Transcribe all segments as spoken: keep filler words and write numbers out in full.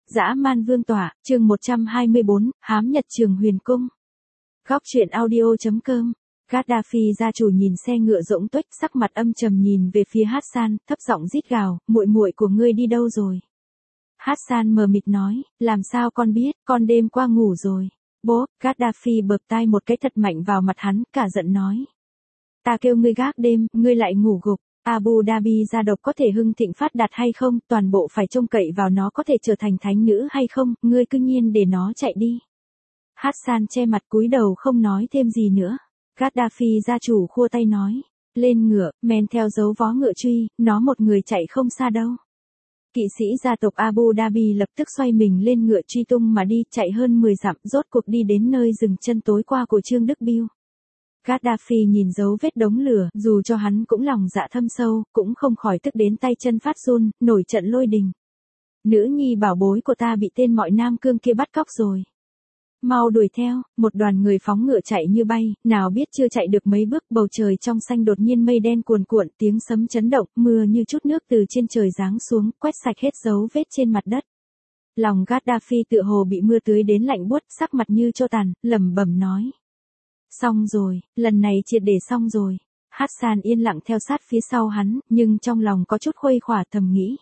Dã man vương tỏa, chương một trăm hai mươi bốn, hám nhật trường huyền cung. Góc truyện audio.com. Gaddafi gia chủ nhìn xe ngựa rỗng tuếch, sắc mặt âm trầm nhìn về phía Hassan, thấp giọng rít gào, muội muội của ngươi đi đâu rồi? Hassan mờ mịt nói, làm sao con biết, con đêm qua ngủ rồi. Bố, Gaddafi bợp tai một cái thật mạnh vào mặt hắn, cả giận nói. Ta kêu ngươi gác đêm, ngươi lại ngủ gục. Abu Dhabi gia độc có thể hưng thịnh phát đạt hay không, toàn bộ phải trông cậy vào nó có thể trở thành thánh nữ hay không, ngươi cứ nhiên để nó chạy đi. Hassan che mặt cúi đầu không nói thêm gì nữa. Gaddafi gia chủ khua tay nói, lên ngựa, men theo dấu vó ngựa truy, nó một người chạy không xa đâu. Kỵ sĩ gia tộc Abu Dhabi lập tức xoay mình lên ngựa truy tung mà đi, chạy hơn mười dặm, rốt cuộc đi đến nơi dừng chân tối qua của Trương Đức Biêu. Gaddafi nhìn dấu vết đống lửa, dù cho hắn cũng lòng dạ thâm sâu, cũng không khỏi tức đến tay chân phát run, nổi trận lôi đình. Nữ nhi bảo bối của ta bị tên mọi nam cương kia bắt cóc rồi. Mau đuổi theo, một đoàn người phóng ngựa chạy như bay, nào biết chưa chạy được mấy bước, bầu trời trong xanh đột nhiên mây đen cuồn cuộn, tiếng sấm chấn động, mưa như chút nước từ trên trời giáng xuống, quét sạch hết dấu vết trên mặt đất. Lòng Gaddafi tựa hồ bị mưa tưới đến lạnh buốt, sắc mặt như tro tàn, lẩm bẩm nói. Xong rồi, lần này triệt để xong rồi. Hassan yên lặng theo sát phía sau hắn, nhưng trong lòng có chút khuây khỏa thầm nghĩ.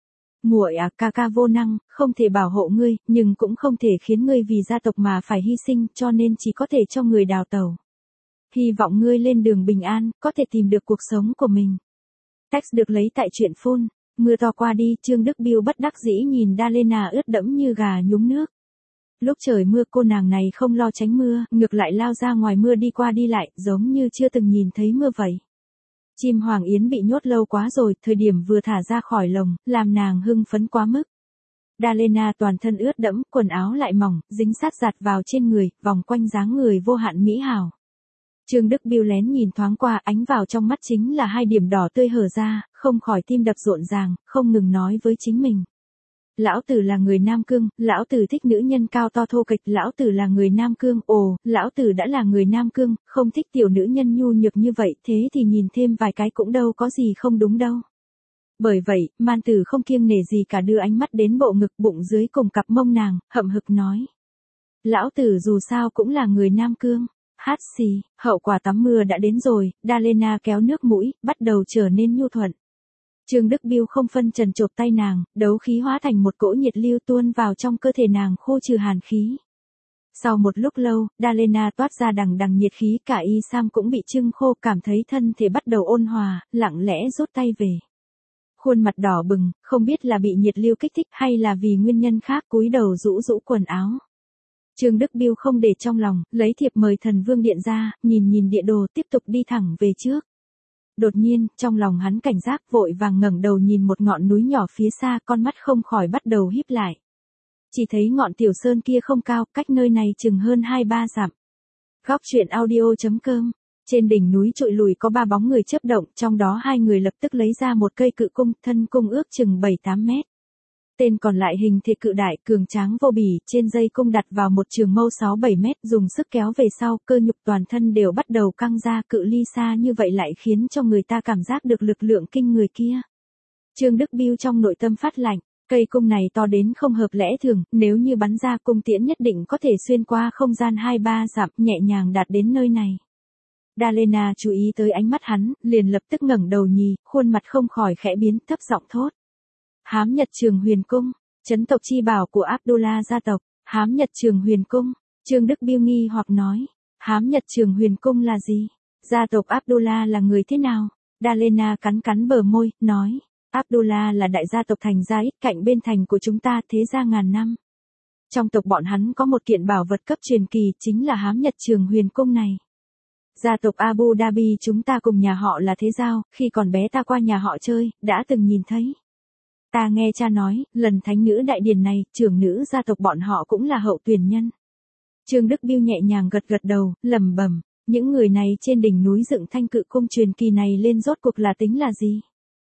Muội à, ca ca vô năng, không thể bảo hộ ngươi, nhưng cũng không thể khiến ngươi vì gia tộc mà phải hy sinh, cho nên chỉ có thể cho người đào tẩu. Hy vọng ngươi lên đường bình an, có thể tìm được cuộc sống của mình. Text được lấy tại truyện phun. Mưa to qua đi, Trương Đức Biêu bất đắc dĩ nhìn Dalena ướt đẫm như gà nhúng nước. Lúc trời mưa cô nàng này không lo tránh mưa, ngược lại lao ra ngoài mưa đi qua đi lại, giống như chưa từng nhìn thấy mưa vậy. Chim hoàng yến bị nhốt lâu quá rồi, thời điểm vừa thả ra khỏi lồng, làm nàng hưng phấn quá mức. Dalena toàn thân ướt đẫm, quần áo lại mỏng, dính sát giặt vào trên người, vòng quanh dáng người vô hạn mỹ hào. Trương Đức Biêu lén nhìn thoáng qua, ánh vào trong mắt chính là hai điểm đỏ tươi hở ra, không khỏi tim đập rộn ràng, không ngừng nói với chính mình. Lão tử là người Nam Cương, lão tử thích nữ nhân cao to thô kệch, lão tử là người Nam Cương, ồ, lão tử đã là người Nam Cương, không thích tiểu nữ nhân nhu nhược như vậy, thế thì nhìn thêm vài cái cũng đâu có gì không đúng đâu. Bởi vậy, man tử không kiêng nể gì cả đưa ánh mắt đến bộ ngực bụng dưới cùng cặp mông nàng, hậm hực nói. Lão tử dù sao cũng là người Nam Cương. Hát xì, hậu quả tắm mưa đã đến rồi, Dalena kéo nước mũi, bắt đầu trở nên nhu thuận. Trương Đức Biêu không phân trần chộp tay nàng, đấu khí hóa thành một cỗ nhiệt lưu tuôn vào trong cơ thể nàng khô trừ hàn khí. Sau một lúc lâu, Dalena toát ra đằng đằng nhiệt khí, cả y sam cũng bị trưng khô, cảm thấy thân thể bắt đầu ôn hòa, lặng lẽ rút tay về. Khuôn mặt đỏ bừng, không biết là bị nhiệt lưu kích thích hay là vì nguyên nhân khác, cúi đầu rũ rũ quần áo. Trương Đức Biêu không để trong lòng, lấy thiệp mời thần vương điện ra, nhìn nhìn địa đồ tiếp tục đi thẳng về trước. Đột nhiên, trong lòng hắn cảnh giác vội vàng ngẩng đầu nhìn một ngọn núi nhỏ phía xa, con mắt không khỏi bắt đầu híp lại. Chỉ thấy ngọn tiểu sơn kia không cao, cách nơi này chừng hơn hai ba dặm. Góc truyện audio.com. Trên đỉnh núi trụi lùi có ba bóng người chớp động, trong đó hai người lập tức lấy ra một cây cự cung, thân cung ước chừng bảy tám mét. Tên còn lại hình thể cự đại, cường tráng vô bỉ, trên dây cung đặt vào một trường mâu sáu bảy mét, dùng sức kéo về sau, cơ nhục toàn thân đều bắt đầu căng ra, cự ly xa như vậy lại khiến cho người ta cảm giác được lực lượng kinh người kia. Trương Đức Biêu trong nội tâm phát lạnh, cây cung này to đến không hợp lẽ thường, nếu như bắn ra cung tiễn nhất định có thể xuyên qua không gian hai ba dặm, nhẹ nhàng đạt đến nơi này. Dalena chú ý tới ánh mắt hắn, liền lập tức ngẩng đầu nhì, khuôn mặt không khỏi khẽ biến, thấp giọng thốt. Hám nhật trường huyền cung, chấn tộc chi bảo của Abdullah gia tộc, hám nhật trường huyền cung. Trương Đức Biêu nghi hoặc nói, hám nhật trường huyền cung là gì? Gia tộc Abdullah là người thế nào? Dalena cắn cắn bờ môi, nói, Abdullah là đại gia tộc thành gia ít cạnh bên thành của chúng ta, thế gia ngàn năm. Trong tộc bọn hắn có một kiện bảo vật cấp truyền kỳ, chính là hám nhật trường huyền cung này. Gia tộc Abu Dhabi chúng ta cùng nhà họ là thế giao, khi còn bé ta qua nhà họ chơi, đã từng nhìn thấy. Ta nghe cha nói, lần thánh nữ đại điển này, trưởng nữ gia tộc bọn họ cũng là hậu tuyển nhân. Trương Đức Biêu nhẹ nhàng gật gật đầu, lẩm bẩm, những người này trên đỉnh núi dựng thanh cự cung truyền kỳ này lên rốt cuộc là tính là gì?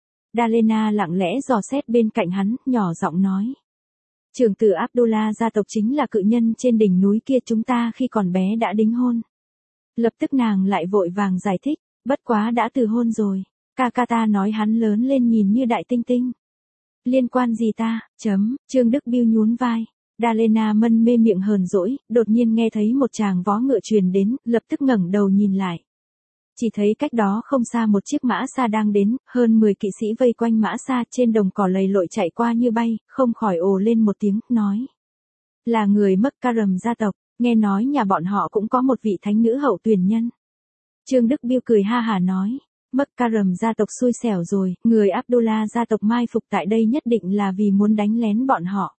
Dalena lặng lẽ dò xét bên cạnh hắn, nhỏ giọng nói. Trưởng tử Abdullah gia tộc chính là cự nhân trên đỉnh núi kia, chúng ta khi còn bé đã đính hôn. Lập tức nàng lại vội vàng giải thích, bất quá đã từ hôn rồi, ca ca ta nói hắn lớn lên nhìn như đại tinh tinh. Liên quan gì ta, chấm, Trương Đức Biêu nhún vai. Dalena mân mê miệng hờn dỗi, đột nhiên nghe thấy một tràng vó ngựa truyền đến, lập tức ngẩng đầu nhìn lại. Chỉ thấy cách đó không xa một chiếc mã xa đang đến, hơn mười kỵ sĩ vây quanh mã xa trên đồng cỏ lầy lội chạy qua như bay, không khỏi ồ lên một tiếng, nói. Là người Mắc-ca-rầm gia tộc, nghe nói nhà bọn họ cũng có một vị thánh nữ hậu tuyển nhân. Trương Đức Biêu cười ha hả nói. Mắc-ca-rầm gia tộc xui xẻo rồi, người Abdullah gia tộc mai phục tại đây nhất định là vì muốn đánh lén bọn họ.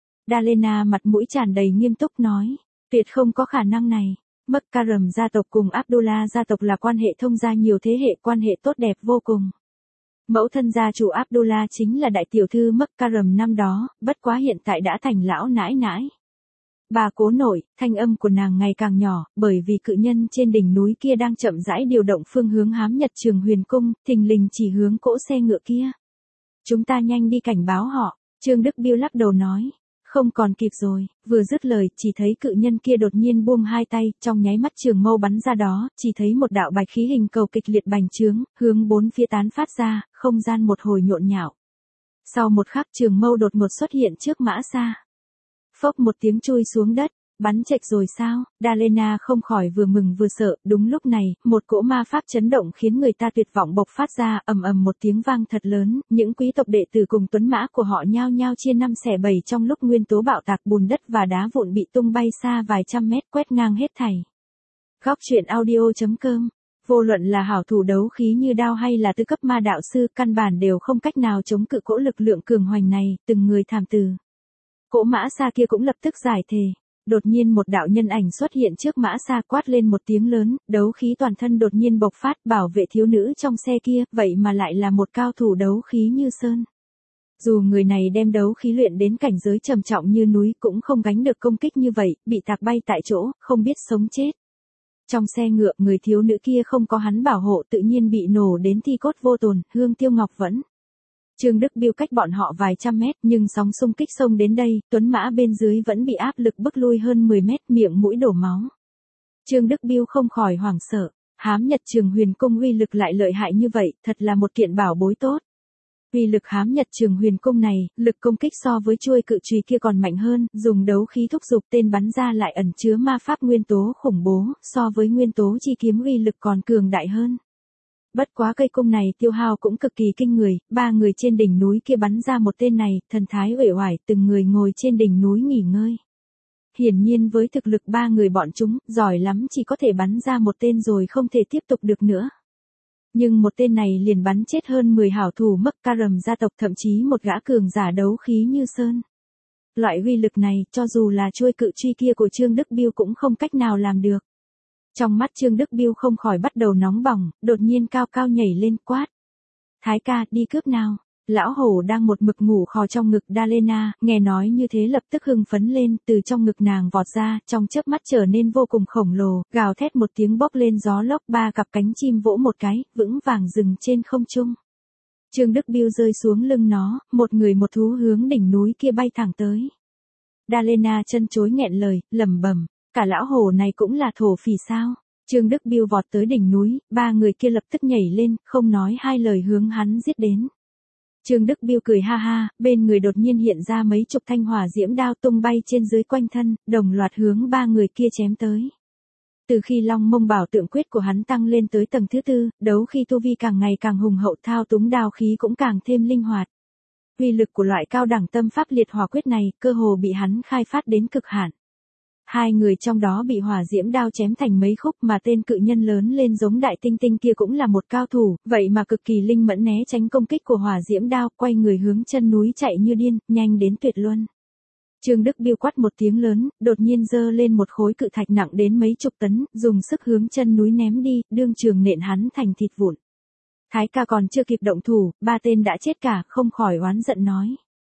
Dalena mặt mũi tràn đầy nghiêm túc nói. Tuyệt không có khả năng này. Mắc-ca-rầm gia tộc cùng Abdullah gia tộc là quan hệ thông gia nhiều thế hệ, quan hệ tốt đẹp vô cùng. Mẫu thân gia chủ Abdullah chính là đại tiểu thư Mắc-ca-rầm năm đó, bất quá hiện tại đã thành lão nãi nãi. Bà cố nội, thanh âm của nàng ngày càng nhỏ, bởi vì cự nhân trên đỉnh núi kia đang chậm rãi điều động phương hướng hám Nhật Trường Huyền Cung, thình lình chỉ hướng cỗ xe ngựa kia. Chúng ta nhanh đi cảnh báo họ, Trương Đức Biêu lắc đầu nói. Không còn kịp rồi, vừa dứt lời, chỉ thấy cự nhân kia đột nhiên buông hai tay, trong nháy mắt trường mâu bắn ra đó, chỉ thấy một đạo bạch khí hình cầu kịch liệt bành trướng, hướng bốn phía tán phát ra, không gian một hồi nhộn nhạo. Sau một khắc trường mâu đột ngột xuất hiện trước mã xa. Phốc một tiếng chui xuống đất, bắn chệch rồi sao, Dalena không khỏi vừa mừng vừa sợ, đúng lúc này, một cỗ ma pháp chấn động khiến người ta tuyệt vọng bộc phát ra, ầm ầm một tiếng vang thật lớn, những quý tộc đệ tử cùng tuấn mã của họ nhao nhao chia năm xẻ bảy trong lúc nguyên tố bạo tạc, bùn đất và đá vụn bị tung bay xa vài trăm mét, quét ngang hết thảy. Góc truyện audio chấm com. Vô luận là hảo thủ đấu khí như đao hay là tư cấp ma đạo sư, căn bản đều không cách nào chống cự cỗ lực lượng cường hoành này, từng người thảm từ. Cỗ mã xa kia cũng lập tức giải thề. Đột nhiên một đạo nhân ảnh xuất hiện trước mã xa, quát lên một tiếng lớn, đấu khí toàn thân đột nhiên bộc phát, bảo vệ thiếu nữ trong xe kia, vậy mà lại là một cao thủ đấu khí như sơn. Dù người này đem đấu khí luyện đến cảnh giới trầm trọng như núi cũng không gánh được công kích như vậy, bị tạc bay tại chỗ, không biết sống chết. Trong xe ngựa, người thiếu nữ kia không có hắn bảo hộ, tự nhiên bị nổ đến thi cốt vô tồn, hương tiêu ngọc vẫn. Trương Đức Biêu cách bọn họ vài trăm mét, nhưng sóng xung kích xông đến đây, tuấn mã bên dưới vẫn bị áp lực bức lui hơn mười mét, miệng mũi đổ máu. Trương Đức Biêu không khỏi hoảng sợ, hám Nhật Trường Huyền Cung uy lực lại lợi hại như vậy, thật là một kiện bảo bối tốt. Uy lực hám Nhật Trường Huyền Cung này, lực công kích so với chuôi cự chùy kia còn mạnh hơn, dùng đấu khí thúc giục tên bắn ra lại ẩn chứa ma pháp nguyên tố khủng bố, so với nguyên tố chi kiếm uy lực còn cường đại hơn. Bất quá cây cung này tiêu hao cũng cực kỳ kinh người, ba người trên đỉnh núi kia bắn ra một tên này, thần thái uể oải, từng người ngồi trên đỉnh núi nghỉ ngơi. Hiển nhiên với thực lực ba người bọn chúng, giỏi lắm chỉ có thể bắn ra một tên rồi không thể tiếp tục được nữa. Nhưng một tên này liền bắn chết hơn mười hảo thủ Mắc-ca-rầm gia tộc, thậm chí một gã cường giả đấu khí như sơn. Loại uy lực này, cho dù là chuôi cự truy kia của Trương Đức Biêu cũng không cách nào làm được. Trong mắt Trương Đức Biêu không khỏi bắt đầu nóng bỏng, đột nhiên cao cao nhảy lên, quát. Thái ca, đi cướp nào. Lão hổ đang một mực ngủ khò trong ngực Dalena, nghe nói như thế lập tức hưng phấn lên, từ trong ngực nàng vọt ra, trong chớp mắt trở nên vô cùng khổng lồ, gào thét một tiếng bốc lên gió lốc, ba cặp cánh chim vỗ một cái, vững vàng dừng trên không trung. Trương Đức Biêu rơi xuống lưng nó, một người một thú hướng đỉnh núi kia bay thẳng tới. Dalena chân chối nghẹn lời, lẩm bẩm, cả lão hổ này cũng là thổ phỉ sao? Trương Đức Biêu vọt tới đỉnh núi, ba người kia lập tức nhảy lên, không nói hai lời hướng hắn giết đến. Trương Đức Biêu cười ha ha, bên người đột nhiên hiện ra mấy chục thanh hỏa diễm đao tung bay trên dưới quanh thân, đồng loạt hướng ba người kia chém tới. Từ khi Long Mông Bảo Tượng Quyết của hắn tăng lên tới tầng thứ tư, đấu khi tu vi càng ngày càng hùng hậu, thao túng đao khí cũng càng thêm linh hoạt. Uy lực của loại cao đẳng tâm pháp liệt hỏa quyết này, cơ hồ bị hắn khai phát đến cực hạn. Hai người trong đó bị hỏa diễm đao chém thành mấy khúc, mà tên cự nhân lớn lên giống đại tinh tinh kia cũng là một cao thủ, vậy mà cực kỳ linh mẫn né tránh công kích của hỏa diễm đao, quay người hướng chân núi chạy như điên, nhanh đến tuyệt luân. Trương Đức Biêu quát một tiếng lớn, đột nhiên giơ lên một khối cự thạch nặng đến mấy chục tấn, dùng sức hướng chân núi ném đi, đương trường nện hắn thành thịt vụn. Thái ca còn chưa kịp động thủ, ba tên đã chết cả, không khỏi oán giận nói.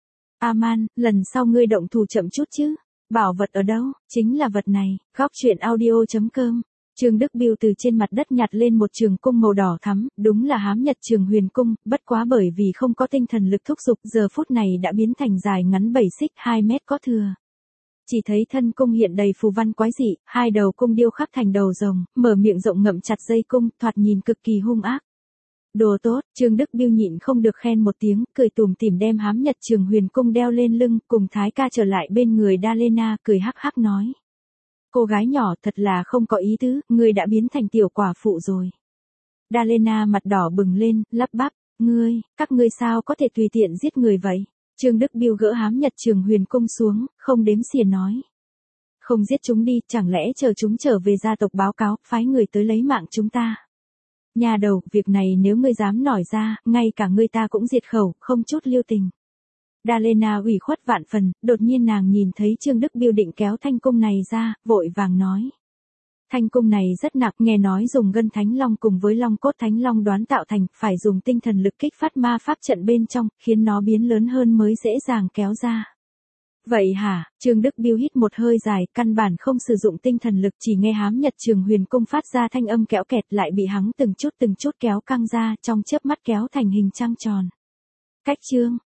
Aman, lần sau ngươi động thủ chậm chút chứ. Bảo vật ở đâu? Chính là vật này. Góc truyện audio chấm com. Trương Đức Biêu từ trên mặt đất nhặt lên một trường cung màu đỏ thắm, đúng là hám Nhật Trường Huyền Cung, bất quá bởi vì không có tinh thần lực thúc giục, giờ phút này đã biến thành dài ngắn bảy xích, hai mét có thừa. Chỉ thấy thân cung hiện đầy phù văn quái dị, hai đầu cung điêu khắc thành đầu rồng, mở miệng rộng ngậm chặt dây cung, thoạt nhìn cực kỳ hung ác. Đồ tốt, Trương Đức Biêu nhịn không được khen một tiếng, cười tủm tỉm đem hám nhật trường huyền cung đeo lên lưng, cùng Thái ca trở lại bên người Dalena, cười hắc hắc nói. Cô gái nhỏ thật là không có ý tứ, ngươi đã biến thành tiểu quả phụ rồi. Dalena mặt đỏ bừng lên, lắp bắp, ngươi, các ngươi sao có thể tùy tiện giết người vậy? Trương Đức Biêu gỡ hám nhật trường huyền cung xuống, không đếm xỉa nói. Không giết chúng đi, chẳng lẽ chờ chúng trở về gia tộc báo cáo, phái người tới lấy mạng chúng ta. Nhà đầu, việc này nếu ngươi dám nổi ra, ngay cả ngươi ta cũng diệt khẩu, không chút lưu tình. Dalena ủy khuất vạn phần, đột nhiên nàng nhìn thấy Trương Đức Biêu định kéo thanh cung này ra, vội vàng nói. Thanh cung này rất nặng, nghe nói dùng gân thánh long cùng với long cốt thánh long đoán tạo thành, phải dùng tinh thần lực kích phát ma pháp trận bên trong, khiến nó biến lớn hơn mới dễ dàng kéo ra. Vậy hả? Trương Đức Biêu hít một hơi dài, căn bản không sử dụng tinh thần lực, chỉ nghe hám nhật trường huyền cung phát ra thanh âm kẽo kẹt, lại bị hắn từng chút từng chút kéo căng ra, trong chớp mắt kéo thành hình trăng tròn. Cách chương